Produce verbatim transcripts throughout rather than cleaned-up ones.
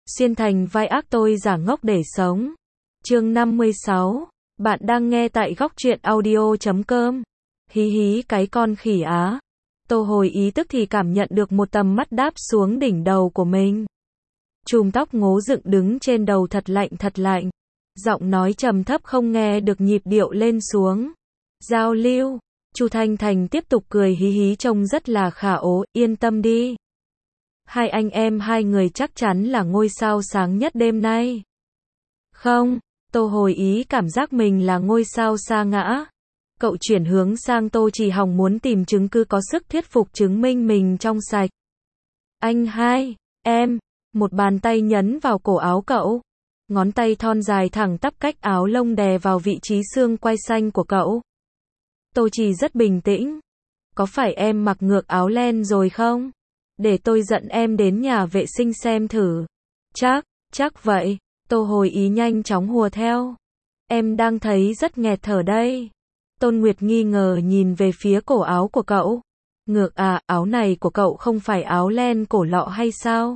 Xuyên thành vai ác tôi giả ngốc để sống. Chương năm mươi sáu. Bạn đang nghe tại góc truyện audio chấm com. Hí hí cái con khỉ á. Tô Hồi Ý tức thì cảm nhận được một tầm mắt đáp xuống đỉnh đầu của mình. Chùm tóc ngố dựng đứng trên đầu thật lạnh thật lạnh. Giọng nói trầm thấp không nghe được nhịp điệu lên xuống. Giao lưu. Chu Thanh Thành tiếp tục cười hí hí trông rất là khả ố, yên tâm đi. Hai anh em hai người chắc chắn là ngôi sao sáng nhất đêm nay. Không, Tô Hồi Ý cảm giác mình là ngôi sao sa ngã. Cậu chuyển hướng sang Tô Trì Hồng muốn tìm chứng cứ có sức thuyết phục chứng minh mình trong sạch. Anh hai, em, một bàn tay nhấn vào cổ áo cậu. Ngón tay thon dài thẳng tắp cách áo lông đè vào vị trí xương quai xanh của cậu. Tô Trì rất bình tĩnh. Có phải em mặc ngược áo len rồi không? Để tôi dẫn em đến nhà vệ sinh xem thử. Chắc, chắc vậy. Tô Hồi Ý nhanh chóng hùa theo. Em đang thấy rất nghẹt thở đây. Tôn Nguyệt nghi ngờ nhìn về phía cổ áo của cậu. Ngược à, áo này của cậu không phải áo len cổ lọ hay sao?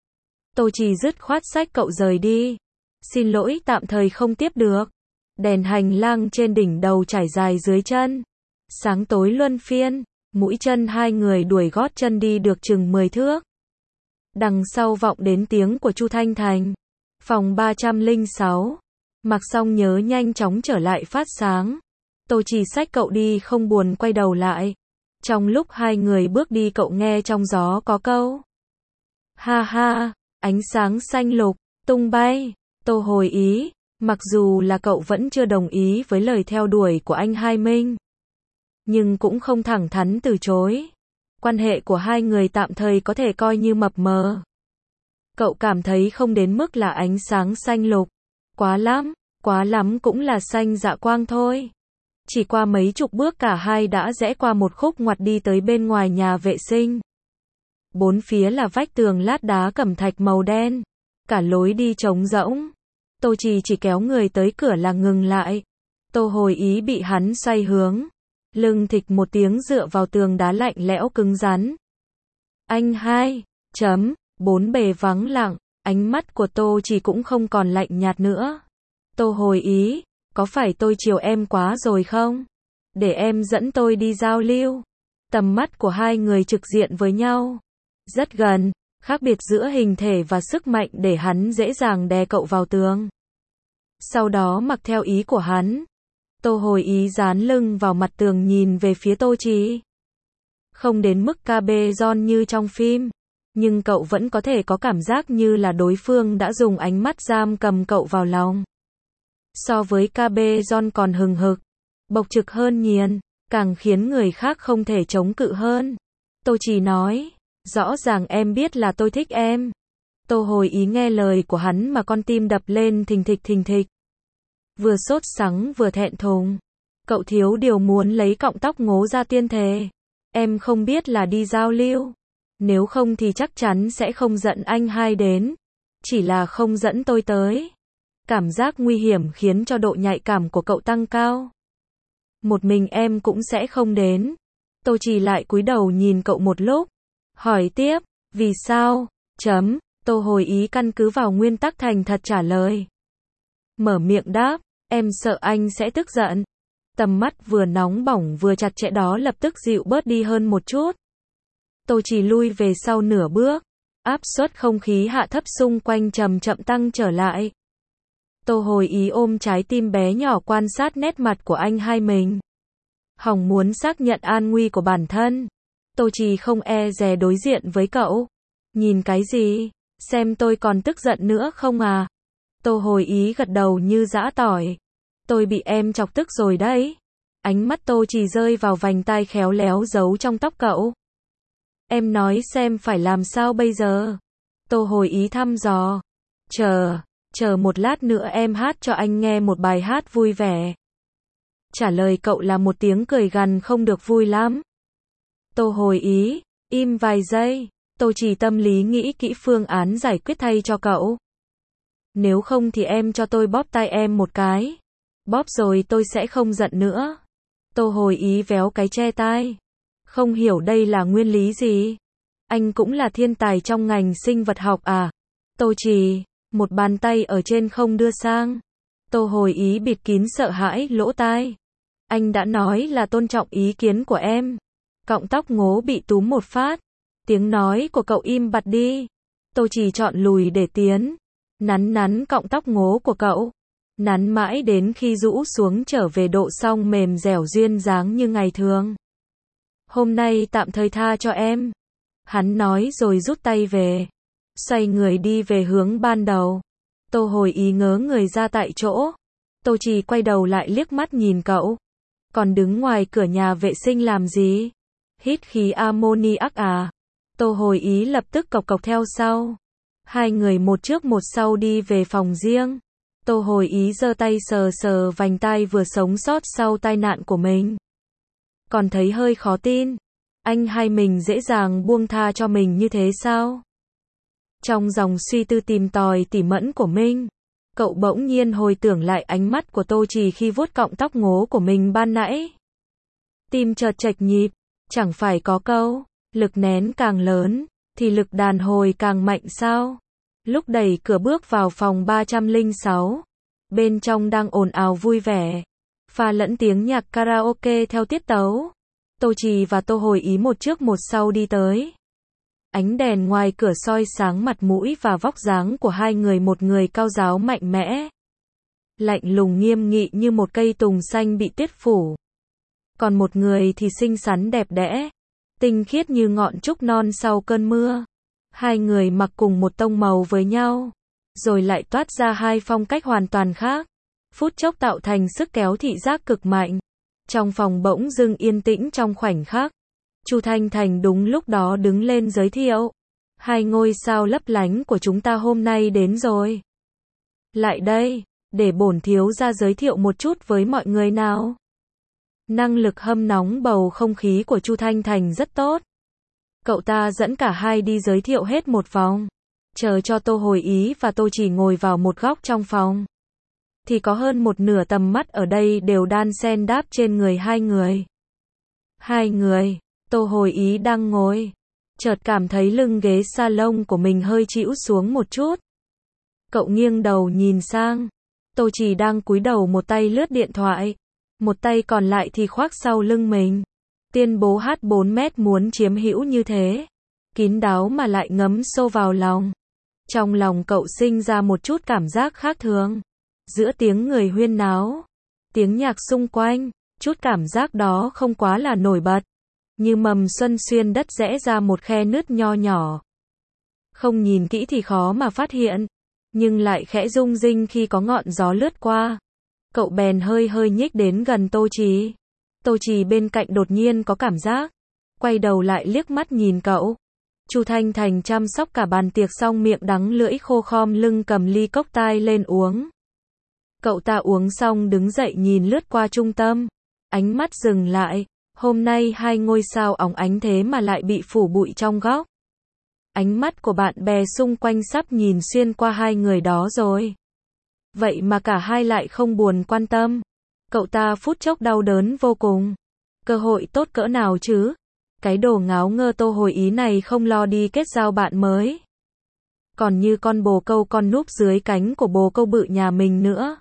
Tô Trì dứt khoát xách cậu rời đi. Xin lỗi, tạm thời không tiếp được. Đèn hành lang trên đỉnh đầu trải dài dưới chân. Sáng tối luân phiên. Mũi chân hai người đuổi gót chân đi được chừng mười thước. Đằng sau vọng đến tiếng của Chu Thanh Thành. Phòng ba trăm lẻ sáu. Mặc xong nhớ nhanh chóng trở lại phát sáng. Tô Trì xách cậu đi không buồn quay đầu lại. Trong lúc hai người bước đi cậu nghe trong gió có câu. Ha ha, ánh sáng xanh lục, tung bay. Tô Hồi Ý, mặc dù là cậu vẫn chưa đồng ý với lời theo đuổi của anh Hai Minh. Nhưng cũng không thẳng thắn từ chối. Quan hệ của hai người tạm thời có thể coi như mập mờ. Cậu cảm thấy không đến mức là ánh sáng xanh lục. Quá lắm, quá lắm cũng là xanh dạ quang thôi. Chỉ qua mấy chục bước cả hai đã rẽ qua một khúc ngoặt đi tới bên ngoài nhà vệ sinh. Bốn phía là vách tường lát đá cẩm thạch màu đen. Cả lối đi trống rỗng. Tô Trì chỉ kéo người tới cửa là ngừng lại. Tô Hồi Ý bị hắn xoay hướng. Lưng thịch một tiếng dựa vào tường đá lạnh lẽo cứng rắn. Anh hai, chấm, bốn bề vắng lặng, ánh mắt của Tô Trì cũng không còn lạnh nhạt nữa. Tô Hồi Ý, có phải tôi chiều em quá rồi không? Để em dẫn tôi đi giao lưu. Tầm mắt của hai người trực diện với nhau. Rất gần, khác biệt giữa hình thể và sức mạnh để hắn dễ dàng đè cậu vào tường. Sau đó mặc theo ý của hắn. Tô Hồi Ý dán lưng vào mặt tường nhìn về phía Tô Trì. Không đến mức ca bê giòn như trong phim, nhưng cậu vẫn có thể có cảm giác như là đối phương đã dùng ánh mắt giam cầm cậu vào lòng. So với ca bê giòn còn hừng hực, bộc trực hơn nhiều, càng khiến người khác không thể chống cự hơn. Tô Trì nói, rõ ràng em biết là tôi thích em. Tô Hồi Ý nghe lời của hắn mà con tim đập lên thình thịch thình thịch. Vừa sốt sắng vừa thẹn thùng. Cậu thiếu điều muốn lấy cọng tóc ngố ra tiên thề. Em không biết là đi giao lưu. Nếu không thì chắc chắn sẽ không dẫn anh hai đến. Chỉ là không dẫn tôi tới. Cảm giác nguy hiểm khiến cho độ nhạy cảm của cậu tăng cao. Một mình em cũng sẽ không đến. Tô Trì lại cúi đầu nhìn cậu một lúc. Hỏi tiếp, vì sao? Chấm, Tô Hồi Ý căn cứ vào nguyên tắc thành thật trả lời. Mở miệng đáp, em sợ anh sẽ tức giận. Tầm mắt vừa nóng bỏng vừa chặt chẽ đó lập tức dịu bớt đi hơn một chút. Tô Trì lui về sau nửa bước. Áp suất không khí hạ thấp xung quanh chậm chậm tăng trở lại. Tô Hồi Ý ôm trái tim bé nhỏ quan sát nét mặt của anh hai mình. Hỏng muốn xác nhận an nguy của bản thân. Tô Trì không e dè đối diện với cậu. Nhìn cái gì? Xem tôi còn tức giận nữa không à? Tô Hồi Ý gật đầu như giã tỏi. Tôi bị em chọc tức rồi đấy. Ánh mắt Tô Trì rơi vào vành tai khéo léo giấu trong tóc cậu. Em nói xem phải làm sao bây giờ? Tô Hồi Ý thăm dò. Chờ, chờ một lát nữa em hát cho anh nghe một bài hát vui vẻ. Trả lời cậu là một tiếng cười gằn không được vui lắm. Tô Hồi Ý, im vài giây. Tô Trì tâm lý nghĩ kỹ phương án giải quyết thay cho cậu. Nếu không thì em cho tôi bóp tay em một cái. Bóp rồi tôi sẽ không giận nữa. Tô Hồi Ý véo cái che tai. Không hiểu đây là nguyên lý gì. Anh cũng là thiên tài trong ngành sinh vật học à? Tô Trì, một bàn tay ở trên không đưa sang. Tô Hồi Ý bịt kín sợ hãi lỗ tai. Anh đã nói là tôn trọng ý kiến của em. Cọng tóc ngố bị túm một phát. Tiếng nói của cậu im bặt đi. Tô Trì chọn lùi để tiến. Nắn nắn cọng tóc ngố của cậu. Nắn mãi đến khi rũ xuống trở về độ song mềm dẻo duyên dáng như ngày thường. Hôm nay tạm thời tha cho em. Hắn nói rồi rút tay về. Xoay người đi về hướng ban đầu. Tô Hồi Ý ngớ người ra tại chỗ. Tô Trì quay đầu lại liếc mắt nhìn cậu. Còn đứng ngoài cửa nhà vệ sinh làm gì? Hít khí ammoniac à? Tô Hồi Ý lập tức cộc cộc theo sau. Hai người một trước một sau đi về phòng riêng. Tô Hồi Ý giơ tay sờ sờ vành tai vừa sống sót sau tai nạn của mình. Còn thấy hơi khó tin. Anh hay mình dễ dàng buông tha cho mình như thế sao? Trong dòng suy tư tìm tòi tỉ mẫn của mình, cậu bỗng nhiên hồi tưởng lại ánh mắt của Tô Trì khi vuốt cọng tóc ngố của mình ban nãy. Tim chợt chệch nhịp, chẳng phải có câu, lực nén càng lớn, thì lực đàn hồi càng mạnh sao? Lúc đẩy cửa bước vào phòng ba trăm lẻ sáu, bên trong đang ồn ào vui vẻ, pha lẫn tiếng nhạc karaoke theo tiết tấu. Tô Trì và Tô Hồi Ý một trước một sau đi tới. Ánh đèn ngoài cửa soi sáng mặt mũi và vóc dáng của hai người, một người cao ráo mạnh mẽ, lạnh lùng nghiêm nghị như một cây tùng xanh bị tuyết phủ. Còn một người thì xinh xắn đẹp đẽ, tinh khiết như ngọn trúc non sau cơn mưa. Hai người mặc cùng một tông màu với nhau, rồi lại toát ra hai phong cách hoàn toàn khác, phút chốc tạo thành sức kéo thị giác cực mạnh. Trong phòng bỗng dưng yên tĩnh trong khoảnh khắc. Chu Thanh Thành đúng lúc đó đứng lên giới thiệu. Hai ngôi sao lấp lánh của chúng ta hôm nay đến rồi. Lại đây, để bổn thiếu gia giới thiệu một chút với mọi người nào. Năng lực hâm nóng bầu không khí của Chu Thanh Thành rất tốt. Cậu ta dẫn cả hai đi giới thiệu hết một vòng. Chờ cho Tô Hồi Ý và Tô Trì ngồi vào một góc trong phòng. Thì có hơn một nửa tầm mắt ở đây đều đan xen đáp trên người hai người. Hai người, Tô Hồi Ý đang ngồi. Chợt cảm thấy lưng ghế salon của mình hơi chĩu xuống một chút. Cậu nghiêng đầu nhìn sang. Tô Trì đang cúi đầu một tay lướt điện thoại. Một tay còn lại thì khoác sau lưng mình. Tuyên bố hát bốn mét muốn chiếm hữu như thế. Kín đáo mà lại ngấm sâu vào lòng. Trong lòng cậu sinh ra một chút cảm giác khác thường. Giữa tiếng người huyên náo, tiếng nhạc xung quanh, chút cảm giác đó không quá là nổi bật. Như mầm xuân xuyên đất rẽ ra một khe nứt nho nhỏ. Không nhìn kỹ thì khó mà phát hiện, nhưng lại khẽ rung rinh khi có ngọn gió lướt qua. Cậu bèn hơi hơi nhích đến gần Tô Trì. Tô Trì bên cạnh đột nhiên có cảm giác, quay đầu lại liếc mắt nhìn cậu. Chu Thanh Thành chăm sóc cả bàn tiệc xong miệng đắng lưỡi khô khom lưng cầm ly cốc tai lên uống. Cậu ta uống xong đứng dậy nhìn lướt qua trung tâm. Ánh mắt dừng lại. Hôm nay hai ngôi sao óng ánh thế mà lại bị phủ bụi trong góc. Ánh mắt của bạn bè xung quanh sắp nhìn xuyên qua hai người đó rồi. Vậy mà cả hai lại không buồn quan tâm. Cậu ta phút chốc đau đớn vô cùng. Cơ hội tốt cỡ nào chứ? Cái đồ ngáo ngơ Tô Hồi Ý này không lo đi kết giao bạn mới. Còn như con bồ câu con núp dưới cánh của bồ câu bự nhà mình nữa.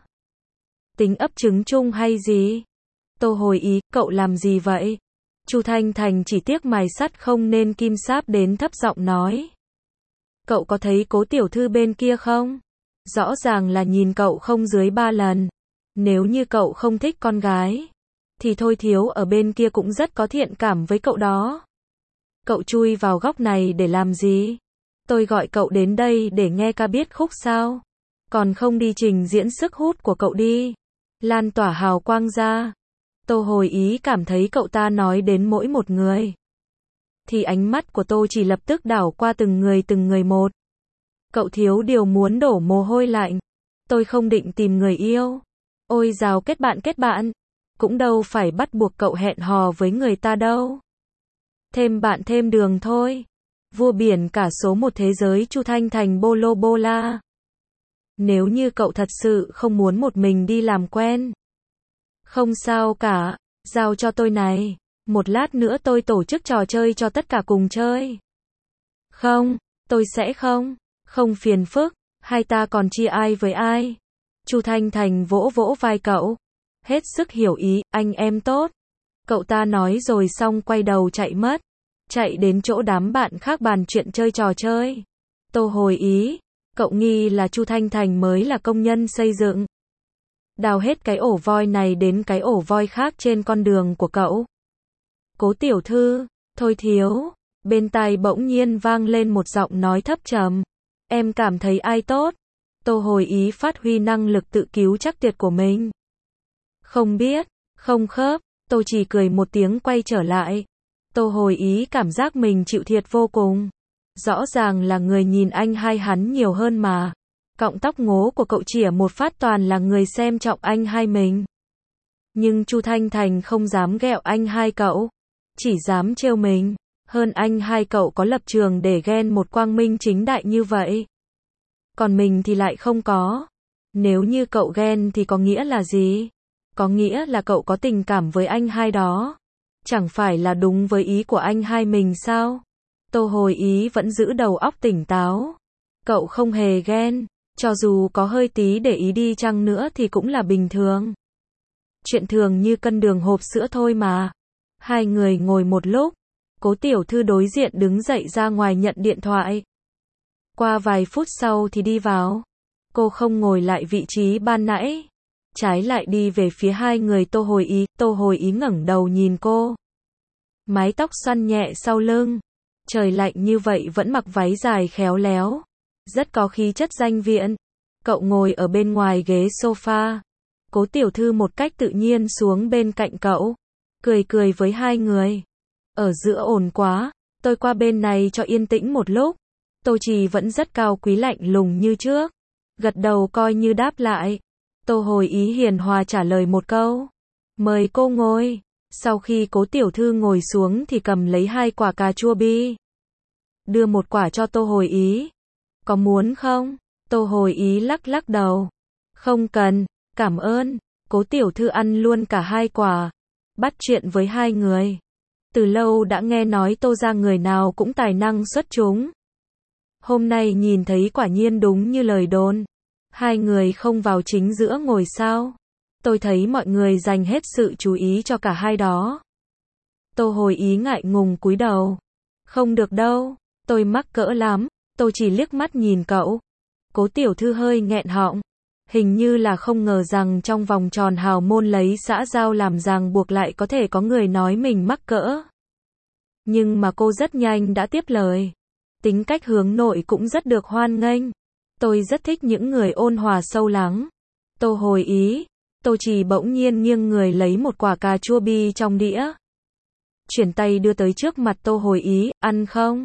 Tính ấp trứng chung hay gì? Tô Hồi Ý, cậu làm gì vậy? Chu Thanh Thành chỉ tiếc mài sắt không nên kim sáp đến thấp giọng nói. Cậu có thấy cố tiểu thư bên kia không? Rõ ràng là nhìn cậu không dưới ba lần. Nếu như cậu không thích con gái, thì thôi thiếu ở bên kia cũng rất có thiện cảm với cậu đó. Cậu chui vào góc này để làm gì? Tôi gọi cậu đến đây để nghe ca biết khúc sao? Còn không đi trình diễn sức hút của cậu đi. Lan tỏa hào quang ra. Tô Hồi Ý cảm thấy cậu ta nói đến mỗi một người. Thì ánh mắt của Tô chỉ lập tức đảo qua từng người từng người một. Cậu thiếu điều muốn đổ mồ hôi lạnh. Tôi không định tìm người yêu. Ôi dào kết bạn kết bạn. Cũng đâu phải bắt buộc cậu hẹn hò với người ta đâu. Thêm bạn thêm đường thôi. Vua biển cả số một thế giới Chu Thanh Thành bolo bola. Nếu như cậu thật sự không muốn một mình đi làm quen. Không sao cả, giao cho tôi này. Một lát nữa tôi tổ chức trò chơi cho tất cả cùng chơi. Không, tôi sẽ không. Không phiền phức, hai ta còn chia ai với ai? Chu Thanh Thành vỗ vỗ vai cậu. Hết sức hiểu ý, anh em tốt. Cậu ta nói rồi xong quay đầu chạy mất. Chạy đến chỗ đám bạn khác bàn chuyện chơi trò chơi. Tô hồi ý. Cậu nghi là Chu Thanh Thành mới là công nhân xây dựng. Đào hết cái ổ voi này đến cái ổ voi khác trên con đường của cậu. Cố tiểu thư, thôi thiếu. Bên tai bỗng nhiên vang lên một giọng nói thấp trầm. Em cảm thấy ai tốt? Tô hồi ý phát huy năng lực tự cứu chắc tuyệt của mình. Không biết, không khớp, tôi chỉ cười một tiếng quay trở lại. Tô hồi ý cảm giác mình chịu thiệt vô cùng. Rõ ràng là người nhìn anh hai hắn nhiều hơn mà. Cọng tóc ngố của cậu chỉa một phát toàn là người xem trọng anh hai mình. Nhưng Chu Thanh Thành không dám ghẹo anh hai cậu. Chỉ dám trêu mình. Hơn anh hai cậu có lập trường để ghen một quang minh chính đại như vậy. Còn mình thì lại không có. Nếu như cậu ghen thì có nghĩa là gì? Có nghĩa là cậu có tình cảm với anh hai đó. Chẳng phải là đúng với ý của anh hai mình sao? Tô hồi ý vẫn giữ đầu óc tỉnh táo. Cậu không hề ghen. Cho dù có hơi tí để ý đi chăng nữa thì cũng là bình thường. Chuyện thường như cân đường hộp sữa thôi mà. Hai người ngồi một lúc. Cố tiểu thư đối diện đứng dậy ra ngoài nhận điện thoại. Qua vài phút sau thì đi vào. Cô không ngồi lại vị trí ban nãy. Trái lại đi về phía hai người Tô hồi ý. Tô hồi ý ngẩng đầu nhìn cô. Mái tóc xoăn nhẹ sau lưng. Trời lạnh như vậy vẫn mặc váy dài khéo léo. Rất có khí chất danh viện. Cậu ngồi ở bên ngoài ghế sofa. Cố tiểu thư một cách tự nhiên xuống bên cạnh cậu. Cười cười với hai người. Ở giữa ồn quá. Tôi qua bên này cho yên tĩnh một lúc. Tô Trì vẫn rất cao quý lạnh lùng như trước. Gật đầu coi như đáp lại. Tô hồi ý hiền hòa trả lời một câu. Mời cô ngồi. Sau khi cố tiểu thư ngồi xuống thì cầm lấy hai quả cà chua bi. Đưa một quả cho Tô hồi ý. Có muốn không? Tô hồi ý lắc lắc đầu. Không cần, cảm ơn. Cố tiểu thư ăn luôn cả hai quả. Bắt chuyện với hai người. Từ lâu đã nghe nói Tô ra người nào cũng tài năng xuất chúng. Hôm nay nhìn thấy quả nhiên đúng như lời đồn. Hai người không vào chính giữa ngồi sao? Tôi thấy mọi người dành hết sự chú ý cho cả hai đó. Tô hồi ý ngại ngùng cúi đầu. Không được đâu, tôi mắc cỡ lắm. Tôi chỉ liếc mắt nhìn cậu. Cố tiểu thư hơi nghẹn họng. Hình như là không ngờ rằng trong vòng tròn hào môn lấy xã giao làm ràng buộc lại có thể có người nói mình mắc cỡ. Nhưng mà cô rất nhanh đã tiếp lời. Tính cách hướng nội cũng rất được hoan nghênh. Tôi rất thích những người ôn hòa sâu lắng. Tô hồi ý. Tô Trì bỗng nhiên nghiêng người lấy một quả cà chua bi trong đĩa. Chuyển tay đưa tới trước mặt Tô hồi ý, ăn không?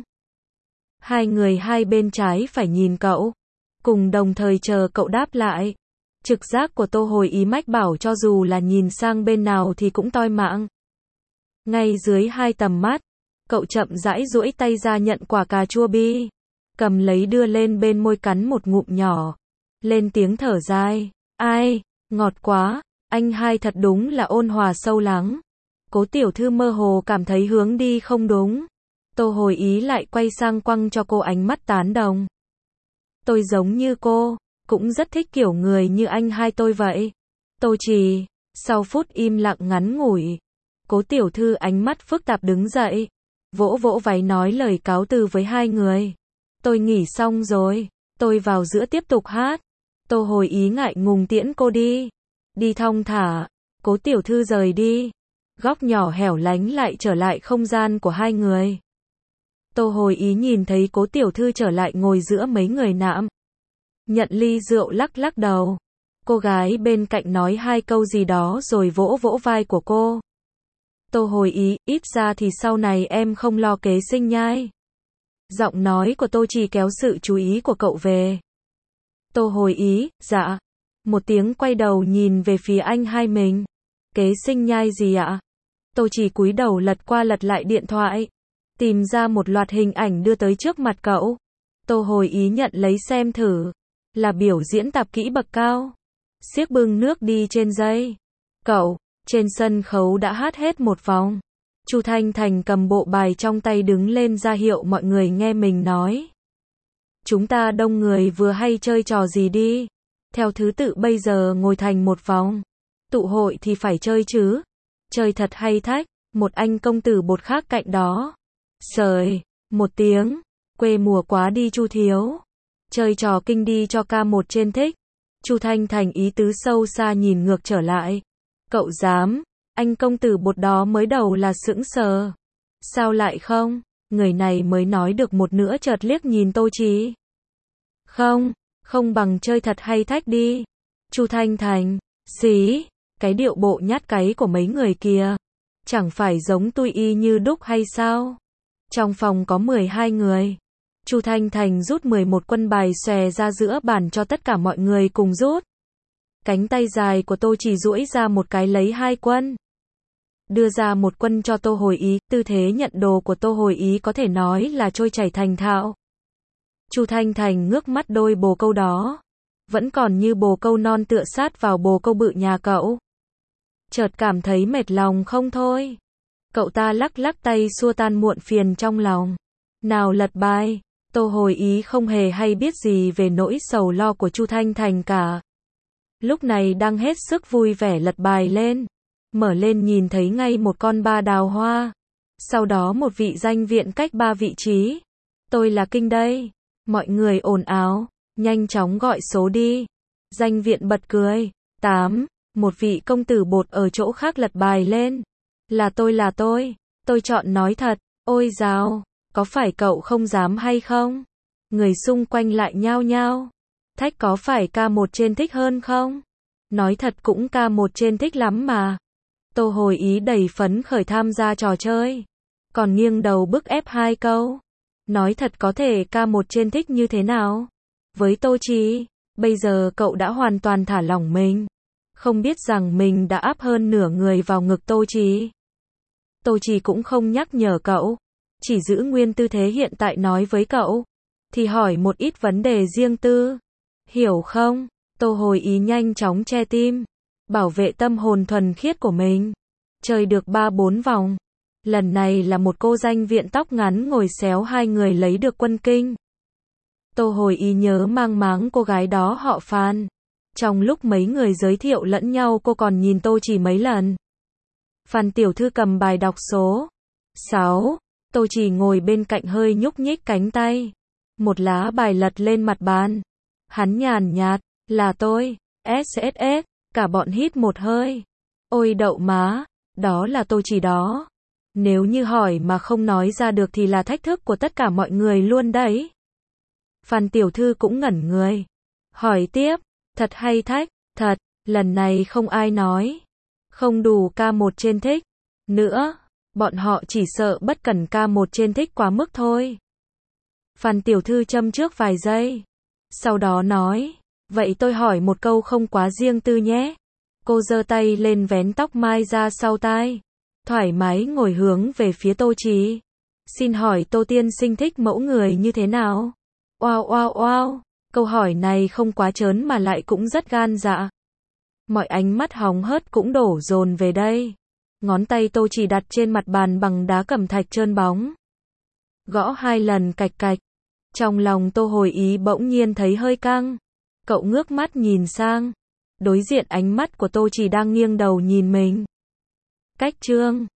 Hai người hai bên trái phải nhìn cậu. Cùng đồng thời chờ cậu đáp lại. Trực giác của Tô hồi ý mách bảo cho dù là nhìn sang bên nào thì cũng toi mạng. Ngay dưới hai tầm mắt. Cậu chậm rãi duỗi tay ra nhận quả cà chua bi. Cầm lấy đưa lên bên môi cắn một ngụm nhỏ. Lên tiếng thở dài. Ai, ngọt quá, anh hai thật đúng là ôn hòa sâu lắng. Cố tiểu thư mơ hồ cảm thấy hướng đi không đúng. Tô hồi ý lại quay sang quăng cho cô ánh mắt tán đồng. Tôi giống như cô, cũng rất thích kiểu người như anh hai tôi vậy. Tô Trì, sau phút im lặng ngắn ngủi. Cố tiểu thư ánh mắt phức tạp đứng dậy. Vỗ vỗ váy nói lời cáo từ với hai người. Tôi nghỉ xong rồi, tôi vào giữa tiếp tục hát. Tô hồi ý ngại ngùng tiễn cô đi. Đi thong thả, cố tiểu thư rời đi. Góc nhỏ hẻo lánh lại trở lại không gian của hai người. Tô hồi ý nhìn thấy cố tiểu thư trở lại ngồi giữa mấy người nạm. Nhận ly rượu lắc lắc đầu. Cô gái bên cạnh nói hai câu gì đó rồi vỗ vỗ vai của cô. Tô hồi ý, ít ra thì sau này em không lo kế sinh nhai. Giọng nói của Tô Trì kéo sự chú ý của cậu về. Tô hồi ý, dạ. Một tiếng quay đầu nhìn về phía anh hai mình. Kế sinh nhai gì ạ? Tô Trì cúi đầu lật qua lật lại điện thoại. Tìm ra một loạt hình ảnh đưa tới trước mặt cậu. Tô hồi ý nhận lấy xem thử. Là biểu diễn tạp kỹ bậc cao. Xiếc bưng nước đi trên dây. Cậu, trên sân khấu đã hát hết một vòng. Chu Thanh Thành cầm bộ bài trong tay đứng lên ra hiệu mọi người nghe mình nói. Chúng ta đông người vừa hay chơi trò gì đi. Theo thứ tự bây giờ ngồi thành một vòng. Tụ hội thì phải chơi chứ. Chơi thật hay thách. Một anh công tử bột khác cạnh đó. Sời, một tiếng. Quê mùa quá đi Chu thiếu. Chơi trò kinh đi cho ca một trên thích. Chu Thanh Thành ý tứ sâu xa nhìn ngược trở lại. Cậu dám? Anh công tử bột đó mới đầu là sững sờ. Sao lại không? Người này mới nói được một nửa chợt liếc nhìn Tô Trì. Không, không bằng chơi thật hay thách đi. Chu Thanh Thành, xí, cái điệu bộ nhát cái của mấy người kia. Chẳng phải giống tôi y như đúc hay sao? Trong phòng có mười hai người. Chu Thanh Thành rút mười một quân bài xòe ra giữa bàn cho tất cả mọi người cùng rút. Cánh tay dài của Tô Trì duỗi ra một cái lấy hai quân. Đưa ra một quân cho Tô Hồi Ý, tư thế nhận đồ của Tô Hồi Ý có thể nói là trôi chảy thành thạo. Chu Thanh Thành ngước mắt đôi bồ câu đó. Vẫn còn như bồ câu non tựa sát vào bồ câu bự nhà cậu. Chợt cảm thấy mệt lòng không thôi. Cậu ta lắc lắc tay xua tan muộn phiền trong lòng. Nào lật bài. Tô Hồi Ý không hề hay biết gì về nỗi sầu lo của Chu Thanh Thành cả. Lúc này đang hết sức vui vẻ lật bài lên. Mở lên nhìn thấy ngay một con ba đào hoa. Sau đó một vị danh viện cách ba vị trí. Tôi là kinh đây. Mọi người ồn ào. Nhanh chóng gọi số đi. Danh viện bật cười. Tám. Một vị công tử bột ở chỗ khác lật bài lên. Là tôi là tôi. Tôi chọn nói thật. Ôi dào. Có phải cậu không dám hay không? Người xung quanh lại nhao nhao. Thách có phải ca một trên thích hơn không? Nói thật cũng ca một trên thích lắm mà. Tô Hồi Ý đầy phấn khởi tham gia trò chơi. Còn nghiêng đầu bức ép hai câu. Nói thật có thể ca một trên thích như thế nào? Với Tô Trì, bây giờ cậu đã hoàn toàn thả lỏng mình. Không biết rằng mình đã áp hơn nửa người vào ngực Tô Trì. Tô Trì cũng không nhắc nhở cậu. Chỉ giữ nguyên tư thế hiện tại nói với cậu. Thì hỏi một ít vấn đề riêng tư. Hiểu không? Tô Hồi Ý nhanh chóng che tim. Bảo vệ tâm hồn thuần khiết của mình. Chơi được ba bốn vòng. Lần này là một cô danh viện tóc ngắn ngồi xéo hai người lấy được quân kinh. Tô Hồi Ý nhớ mang máng cô gái đó họ Phan. Trong lúc mấy người giới thiệu lẫn nhau cô còn nhìn Tô Trì mấy lần. Phan tiểu thư cầm bài đọc số sáu. Tô Trì ngồi bên cạnh hơi nhúc nhích cánh tay. Một lá bài lật lên mặt bàn. Hắn nhàn nhạt, là tôi, ét ét ét, cả bọn hít một hơi. Ôi đậu má, đó là Tô Trì đó. Nếu như hỏi mà không nói ra được thì là thách thức của tất cả mọi người luôn đấy. Phan tiểu thư cũng ngẩn người. Hỏi tiếp, thật hay thách? Thật, lần này không ai nói. Không đủ ca một trên thích. Nữa, bọn họ chỉ sợ bất cẩn ca một trên thích quá mức thôi. Phan tiểu thư châm trước vài giây. Sau đó nói, vậy tôi hỏi một câu không quá riêng tư nhé. Cô giơ tay lên vén tóc mai ra sau tai. Thoải mái ngồi hướng về phía Tô Trì. Xin hỏi Tô tiên sinh thích mẫu người như thế nào? Oao oao oao. Câu hỏi này không quá trớn mà lại cũng rất gan dạ. Mọi ánh mắt hóng hớt cũng đổ dồn về đây. Ngón tay Tô Trì đặt trên mặt bàn bằng đá cẩm thạch trơn bóng. Gõ hai lần cạch cạch. Trong lòng Tô Hồi Ý bỗng nhiên thấy hơi căng. Cậu ngước mắt nhìn sang. Đối diện ánh mắt của Tô Trì đang nghiêng đầu nhìn mình. Cách chương